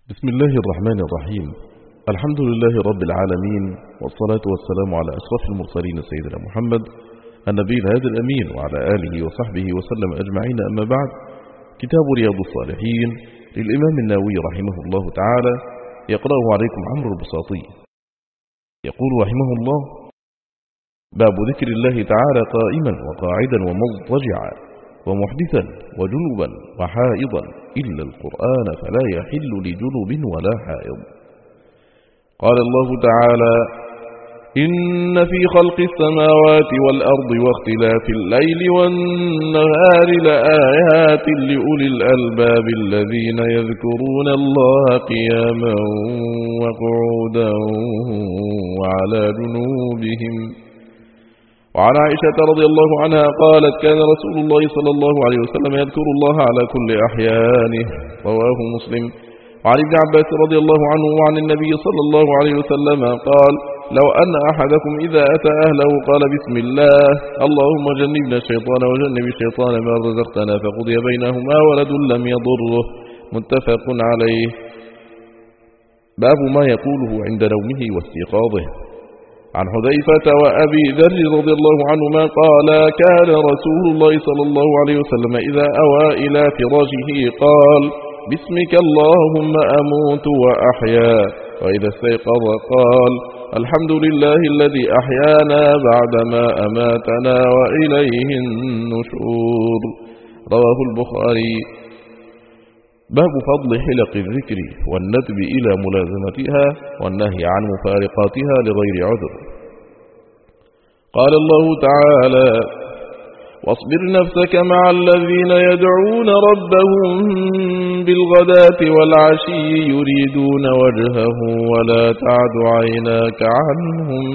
بسم الله الرحمن الرحيم. الحمد لله رب العالمين، والصلاة والسلام على أشرف المرسلين سيدنا محمد النبي الهادي الأمين وعلى آله وصحبه وسلم أجمعين. أما بعد، كتاب رياض الصالحين للإمام النووي رحمه الله تعالى يقرأه عليكم عمرو البساطي. يقول رحمه الله: باب ذكر الله تعالى قائما وقاعدا ومضطجعا ومحدثا وجنبا وحائضا إلا القرآن فلا يحل لجنب ولا حائض. قال الله تعالى: إن في خلق السماوات والأرض واختلاف الليل والنهار لآيات لأولي الألباب الذين يذكرون الله قياما وقعودا وعلى جنوبهم. وعن عائشة رضي الله عنها قالت: كان رسول الله صلى الله عليه وسلم يذكر الله على كل أحيانه، رواه مسلم. وعن ابن عباس رضي الله عنه وعن النبي صلى الله عليه وسلم قال: لو أن أحدكم إذا أتى أهله قال: بسم الله اللهم جنبنا الشيطان وجنب الشيطان ما رزقتنا، فقضي بينهما ولد لم يضره. متفق عليه. باب ما يقوله عند نومه واستيقاظه. عن حذيفة وأبي ذر رضي الله عنهما قال: كان رسول الله صلى الله عليه وسلم إذا أوى إلى فراشه قال: باسمك اللهم أموت وأحيا. وإذا استيقظ قال: الحمد لله الذي أحيانا بعدما أماتنا وإليه النشور. رواه البخاري. باب فضل حلق الذكر والندب إلى ملازمتها والنهي عن مفارقاتها لغير عذر. قال الله تعالى: واصبر نفسك مع الذين يدعون ربهم بالغداة والعشي يريدون وجهه ولا تعد عيناك عنهم.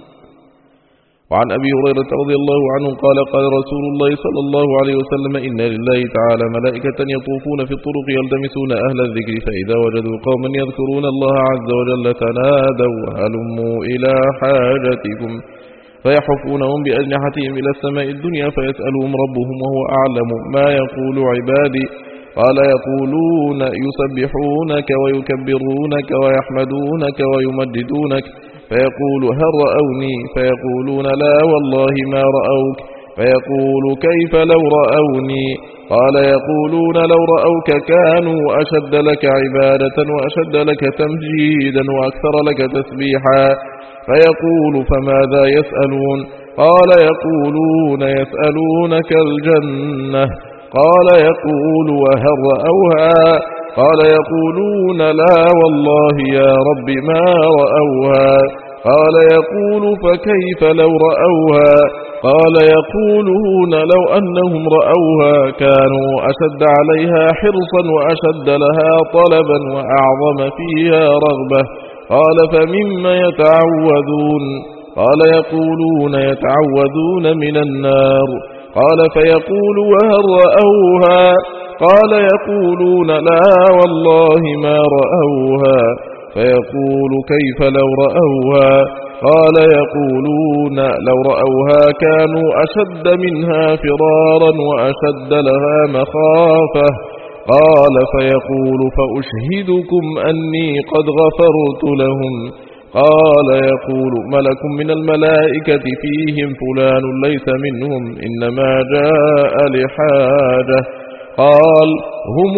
وعن أبي هريرة رضي الله عنه قال: قال رسول الله صلى الله عليه وسلم: إن لله تعالى ملائكة يطوفون في الطرق يلتمسون أهل الذكر، فإذا وجدوا قوما يذكرون الله عز وجل تنادوا هلموا إلى حاجتكم، فيحفونهم بأجنحتهم إلى السماء الدنيا فيسألهم ربهم وهو أعلم ما يقول عبادي. قال: يقولون يسبحونك ويكبرونك ويحمدونك ويمجدونك، فيقول: هل رأوني؟ فيقولون: لا والله ما رأوك. فيقول: كيف لو رأوني؟ قال: يقولون: لو رأوك كانوا أشد لك عبادة وأشد لك تمجيدا وأكثر لك تسبيحا. فيقول: فماذا يسألون؟ قال: يقولون يسألونك الجنة. قال: يقول: وهل رأوها؟ قال: يقولون: لا والله يا رب ما رأوها. قال: يقول: فكيف لو رأوها؟ قال: يقولون: لو أنهم رأوها كانوا أشد عليها حرصا وأشد لها طلبا وأعظم فيها رغبة. قال: فمما يتعوذون؟ قال: يقولون يتعوذون من النار. قال: فيقول: وهل رأوها؟ قال: يقولون: لا والله ما رأوها. فيقول: كيف لو رأوها؟ قال: يقولون: لو رأوها كانوا أشد منها فرارا وأشد لها مخافة. قال: فيقول: فأشهدكم أني قد غفرت لهم. قال: يقول ملك من الملائكة فيهم فلان ليس منهم إنما جاء لحاجة. قال: هم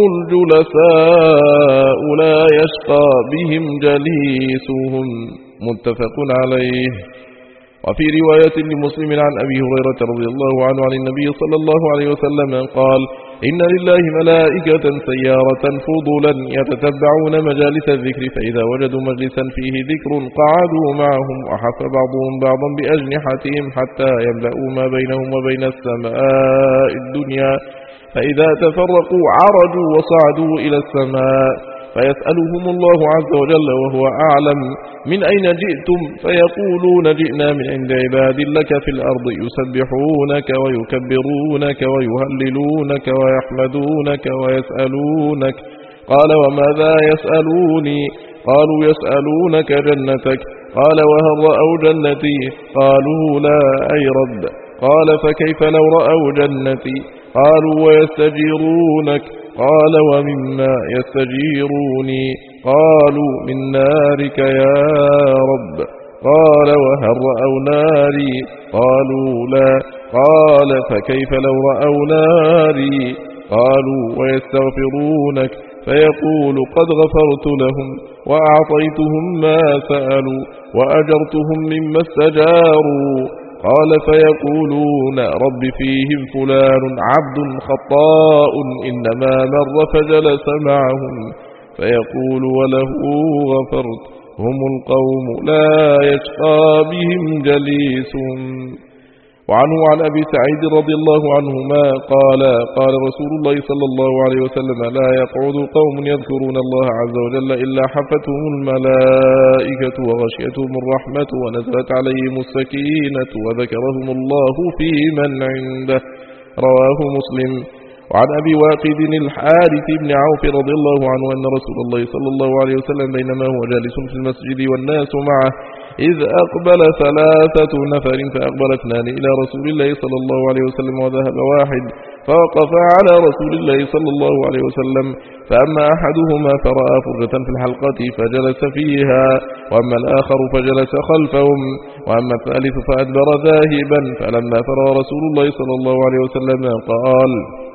الجلساء لا يشقى بهم جليسهم. متفق عليه. وفي رواية لمسلم عن أبي هريرة رضي الله عنه عن النبي صلى الله عليه وسلم قال: إن لله ملائكة سيارة فضلا يتتبعون مجالس الذكر، فإذا وجدوا مجلسا فيه ذكر قعدوا معهم، وحف بعضهم بعضا بأجنحتهم حتى يملأوا ما بينهم وبين السماء الدنيا، فإذا تفرقوا عرجوا وصعدوا إلى السماء، فيسألهم الله عز وجل وهو أعلم: من أين جئتم؟ فيقولون: جئنا من عند عباد لك في الأرض يسبحونك ويكبرونك ويهللونك ويحمدونك ويسألونك. قال: وماذا يسألوني؟ قالوا: يسألونك جنتك. قال: وهل رأوا جنتي؟ قالوا: لا أي رب. قال: فكيف لو رأوا جنتي؟ قالوا: ويستجيرونك. قال ومما يستجيروني قالوا من نارك يا رب قال وهل رأوا ناري قالوا لا قال فكيف لو رأوا ناري قالوا ويستغفرونك فيقول قد غفرت لهم وأعطيتهم ما سألوا وأجرتهم مما استجاروا قال فيقولون رب فيهم فلان عبد خطاء إنما مر فجلس معهم فيقول وله غفرت هم القوم لا يشقى بهم جليسهم. وعنه عن أبي سعيد رضي الله عنهما قال قال رسول الله صلى الله عليه وسلم لا يقعد قوم يذكرون الله عز وجل إلا حفتهم الملائكة وغشيتهم الرحمة ونزلت عليهم السكينة وذكرهم الله في من عنده رواه مسلم. وعن أبي واقد الحارث بن عوف رضي الله عنه أن رسول الله صلى الله عليه وسلم بينما هو جالس في المسجد والناس معه إذ أقبل 3 نفر فأقبل 2 إلى رسول الله صلى الله عليه وسلم وذهب واحد فوقف على رسول الله صلى الله عليه وسلم فأما أحدهما فرأى فرجة في الحلقة فجلس فيها وأما الآخر فجلس خلفهم وأما الثالث فأدبر ذاهبا فلما فرغ رسول الله صلى الله عليه وسلم قال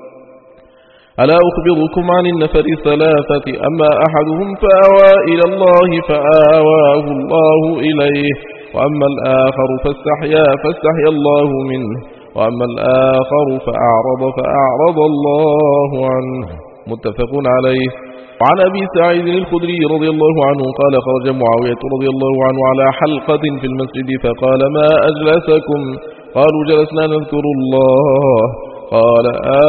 ألا أخبركم عن النفر 3 أما أحدهم فأوى إلى الله فآواه الله إليه وأما الآخر فاستحيا الله منه وأما الآخر فأعرض الله عنه متفق عليه. وعن أبي سعيد الخدري رضي الله عنه قال خرج معاوية رضي الله عنه على حلقة في المسجد فقال ما أجلسكم قالوا جلسنا نذكر الله قال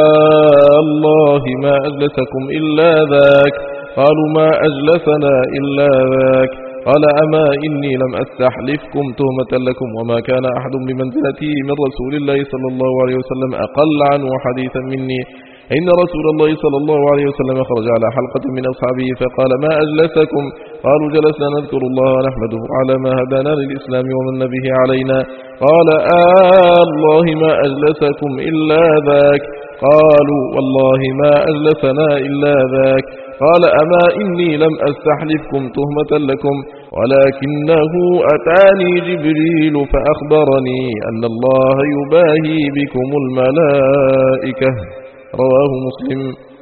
الله ما أجلسكم إلا ذاك قالوا ما أجلسنا إلا ذاك قال أما إني لم أستحلفكم تهمة لكم وما كان أحد بمنزلتي من رسول الله صلى الله عليه وسلم أقل عنه حديثا مني إن رسول الله صلى الله عليه وسلم خرج على حلقة من أصحابه فقال ما أجلسكم قالوا جلسنا نذكر الله ونحمده على ما هدانا للإسلام ومن به علينا قال الله ما أجلسكم إلا ذاك قالوا والله ما أجلسنا إلا ذاك قال أما إني لم أستحلفكم تهمة لكم ولكنه أتاني جبريل فأخبرني أن الله يباهي بكم الملائكة رواه مسلم.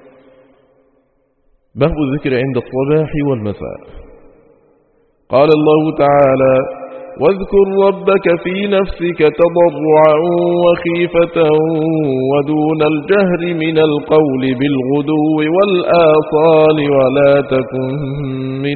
باب الذكر عند الصباح والمساء. قال الله تعالى واذكر ربك في نفسك تضرعا وخيفة ودون الجهر من القول بالغدو والآصال ولا تكن من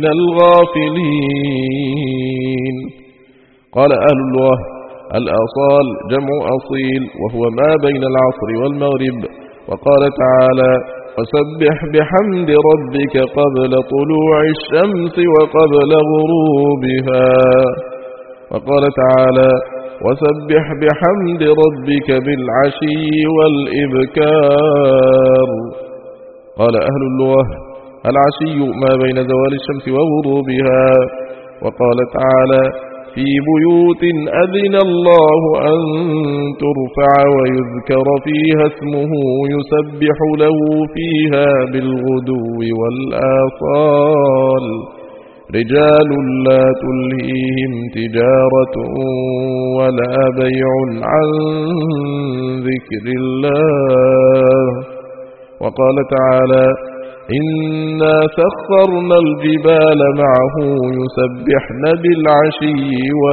الغافلين. قال أهل اللغة الآصال جمع أصيل وهو ما بين العصر والمغرب. وقال تعالى فسبح بحمد ربك قبل طلوع الشمس وقبل غروبها. وقال تعالى وسبح بحمد ربك بالعشي والإبكار. قال أهل اللغة العشي ما بين زوال الشمس وغروبها. وقال تعالى في بيوت أذن الله أن ترفع ويذكر فيها اسمه يسبح له فيها بالغدو والآصال رجال لا تلهيهم تجارة ولا بيع عن ذكر الله. وقال تعالى إنا سخرنا الجبال معه يسبحن بالعشي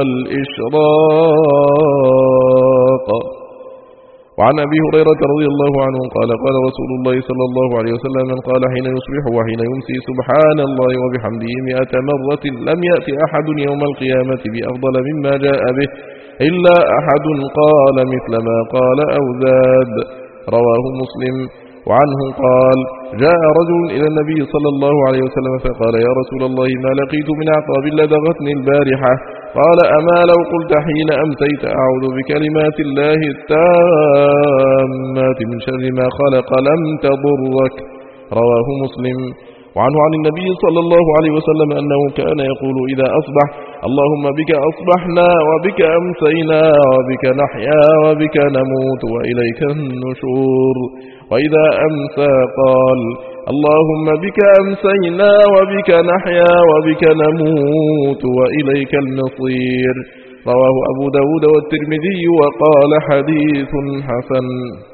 والإشراق. وعن أبي هريرة رضي الله عنه قال قال رسول الله صلى الله عليه وسلم من قال حين يصبح وحين يمسي سبحان الله وبحمده 100 مرة لم يأتي أحد يوم القيامة بأفضل مما جاء به إلا أحد قال مثل ما قال أو زاد رواه مسلم. وعنه قال جاء رجل إلى النبي صلى الله عليه وسلم فقال يا رسول الله ما لقيت من عقاب لدغتني البارحة قال أما لو قلت حين أمسيت أعوذ بكلمات الله التامات من شر ما خلق لم تضرك رواه مسلم. وعنه عن النبي صلى الله عليه وسلم أنه كان يقول إذا أصبح اللهم بك أصبحنا وبك أمسينا وبك نحيا وبك نموت وإليك النشور. وإذا أمسى قال اللهم بك أمسينا وبك نحيا وبك نموت وإليك المصير. رواه أبو داود والترمذي وقال حديث حسن.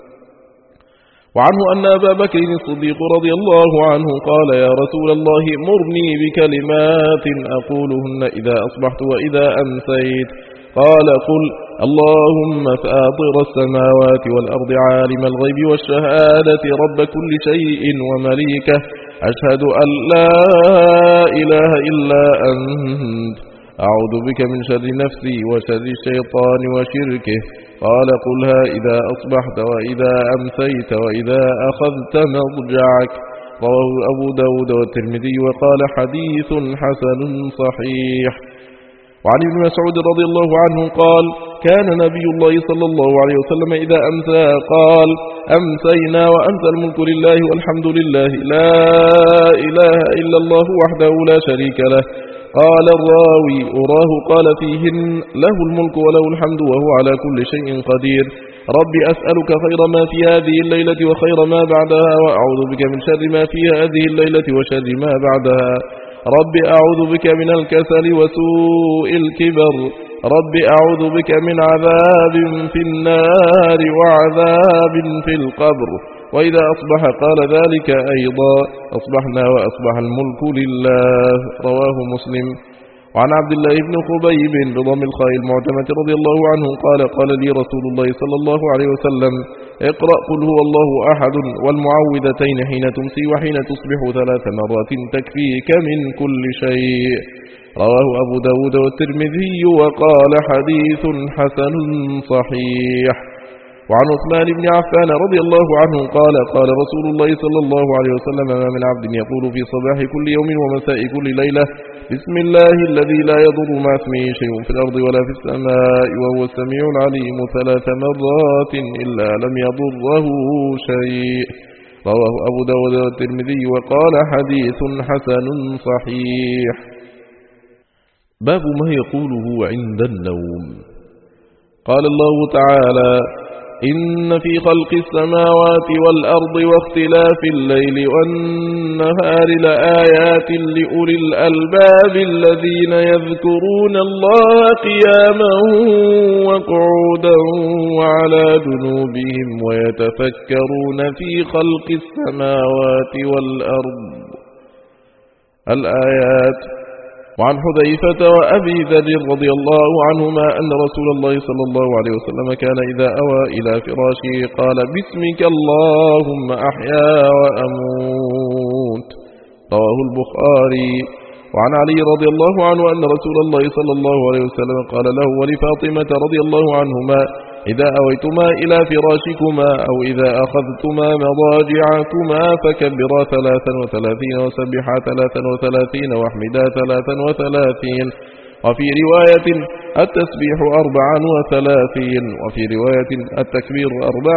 وعنه أن أبا بكر الصديق رضي الله عنه قال يا رسول الله مرني بكلمات أقولهن إذا أصبحت وإذا أمسيت. قال قل اللهم فاطر السماوات والأرض عالم الغيب والشهادة رب كل شيء ومليكه أشهد أن لا إله إلا أنت أعوذ بك من شر نفسي وشر الشيطان وشركه. قال قلها إذا أصبحت وإذا أمسيت وإذا أخذت مضجعك. رواه أبو داود والترمذي وقال حديث حسن صحيح. وعن ابن مسعود رضي الله عنه قال كان نبي الله صلى الله عليه وسلم إذا أمسى قال أمسينا وأمسى الملك لله والحمد لله لا إله إلا الله وحده لا شريك له. قال الراوي أراه قال فيهن له الملك وله الحمد وهو على كل شيء قدير. رب أسألك خير ما في هذه الليلة وخير ما بعدها وأعوذ بك من شر ما في هذه الليلة وشر ما بعدها. رب أعوذ بك من الكسل وسوء الكبر. رب أعوذ بك من عذاب في النار وعذاب في القبر. وإذا أصبح قال ذلك أيضا أصبحنا وأصبح الملك لله. رواه مسلم. وعن عبد الله بن خبيب بضم الخاء المعجمة رضي الله عنه قال قال لي رسول الله صلى الله عليه وسلم اقرأ قل هو الله أحد والمعوذتين حين تمسي وحين تصبح 3 مرات تكفيك من كل شيء. رواه أبو داود والترمذي وقال حديث حسن صحيح. وعن عثمان بن عفان رضي الله عنه قال قال رسول الله صلى الله عليه وسلم ما من عبد يقول في صباح كل يوم ومساء كل ليلة بسم الله الذي لا يضر مع اسمه شيء في الأرض ولا في السماء وهو السميع العليم 3 مرات إلا لم يضره شيء. رواه أبو داود والترمذي وقال حديث حسن صحيح. باب ما يقوله عند النوم. قال الله تعالى إن في خلق السماوات والأرض واختلاف الليل والنهار لآيات لأولي الألباب الذين يذكرون الله قياما وقعودا وعلى جنوبهم ويتفكرون في خلق السماوات والأرض. الآيات. وعن حذيفة وأبي ذر رضي الله عنهما أن رسول الله صلى الله عليه وسلم كان إذا أوى إلى فراشه قال باسمك اللهم أحيا وأموت. رواه البخاري. وعن علي رضي الله عنه أن رسول الله صلى الله عليه وسلم قال له ولفاطمة رضي الله عنهما إذا أويتما إلى فراشكما أو إذا أخذتما مضاجعكما فكبرا 33 وسبحا 33 واحمدا 33 وفي رواية التسبيح 34 وفي رواية التكبير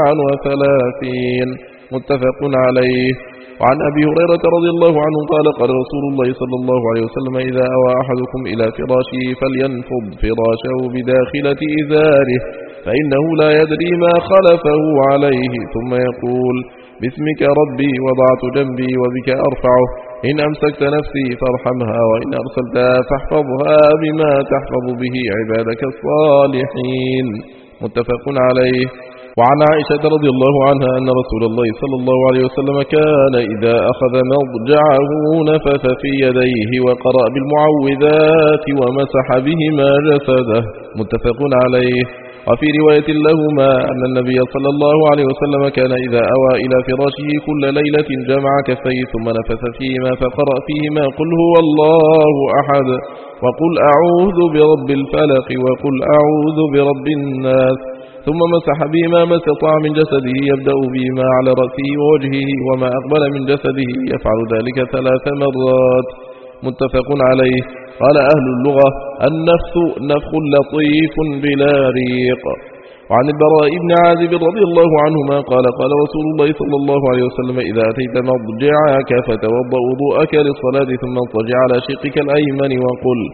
34 متفق عليه. وعن أبي هريرة رضي الله عنه قال قال رسول الله صلى الله عليه وسلم إذا أوى أحدكم إلى فراشه فلينفض فراشه بداخلة إزاره فإنه لا يدري ما خلفه عليه ثم يقول باسمك ربي وضعت جنبي وبك أرفعه إن أمسكت نفسي فارحمها وإن أرسلتها فاحفظها بما تحفظ به عبادك الصالحين متفق عليه. وعن عائشة رضي الله عنها أن رسول الله صلى الله عليه وسلم كان إذا أخذ مضجعه نفث في يديه وقرأ بالمعوذات ومسح بهما جسده متفق عليه. وفي رواية لهما أن النبي صلى الله عليه وسلم كان إذا أوى إلى فراشه كل ليلة جمع كفيه ثم نفث فيهما فقرأ فيهما قل هو الله أحد وقل أعوذ برب الفلق وقل أعوذ برب الناس ثم مسح بهما ما استطاع من جسده يبدأ بهما على رأسه ووجهه وما أقبل من جسده يفعل ذلك 3 مرات متفق عليه. قال أهل اللغة النفث نفخ لطيف بلا ريق. وعن البراء بن عازب رضي الله عنهما قال قال رسول الله صلى الله عليه وسلم إذا أتيت مضجعك فتوضأ وضوءك للصلاة ثم اضطجع على شقك الأيمن وقل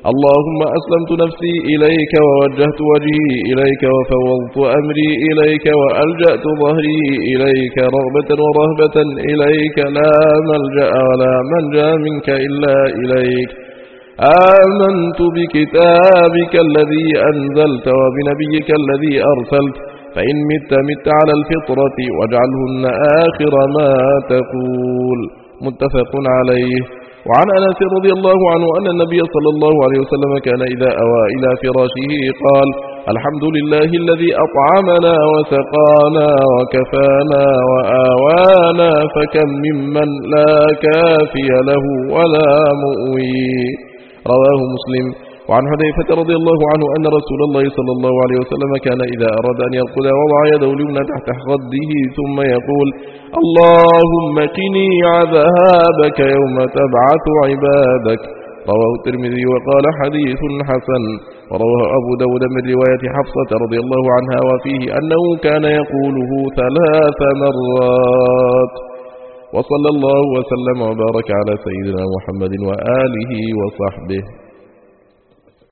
اللهم أسلمت نفسي إليك ووجهت وجهي إليك وفوضت أمري إليك وألجأت ظهري إليك رغبة ورهبة إليك لا ملجأ ولا منجا منك إلا إليك آمنت بكتابك الذي أنزلت وبنبيك الذي أرسلت فإن مت على الفطرة واجعلهن آخر ما تقول متفق عليه. وعن أنس رضي الله عنه أن النبي صلى الله عليه وسلم كان إذا أوى إلى فراشه قال الحمد لله الذي أطعمنا وسقانا وكفانا وآوانا فكم ممن لا كافي له ولا مؤوي. رواه مسلم. وعن حذيفة رضي الله عنه أن رسول الله صلى الله عليه وسلم كان إذا أراد أن يرقد وضع يده اليمنى تحت خده ثم يقول اللهم قني عذابك يوم تبعث عبادك. رواه الترمذي وقال حديث حسن. ورواه أبو داود من رواية حفصة رضي الله عنها وفيه أنه كان يقوله 3 مرات. وصلى الله وسلم وبارك على سيدنا محمد وآله وصحبه.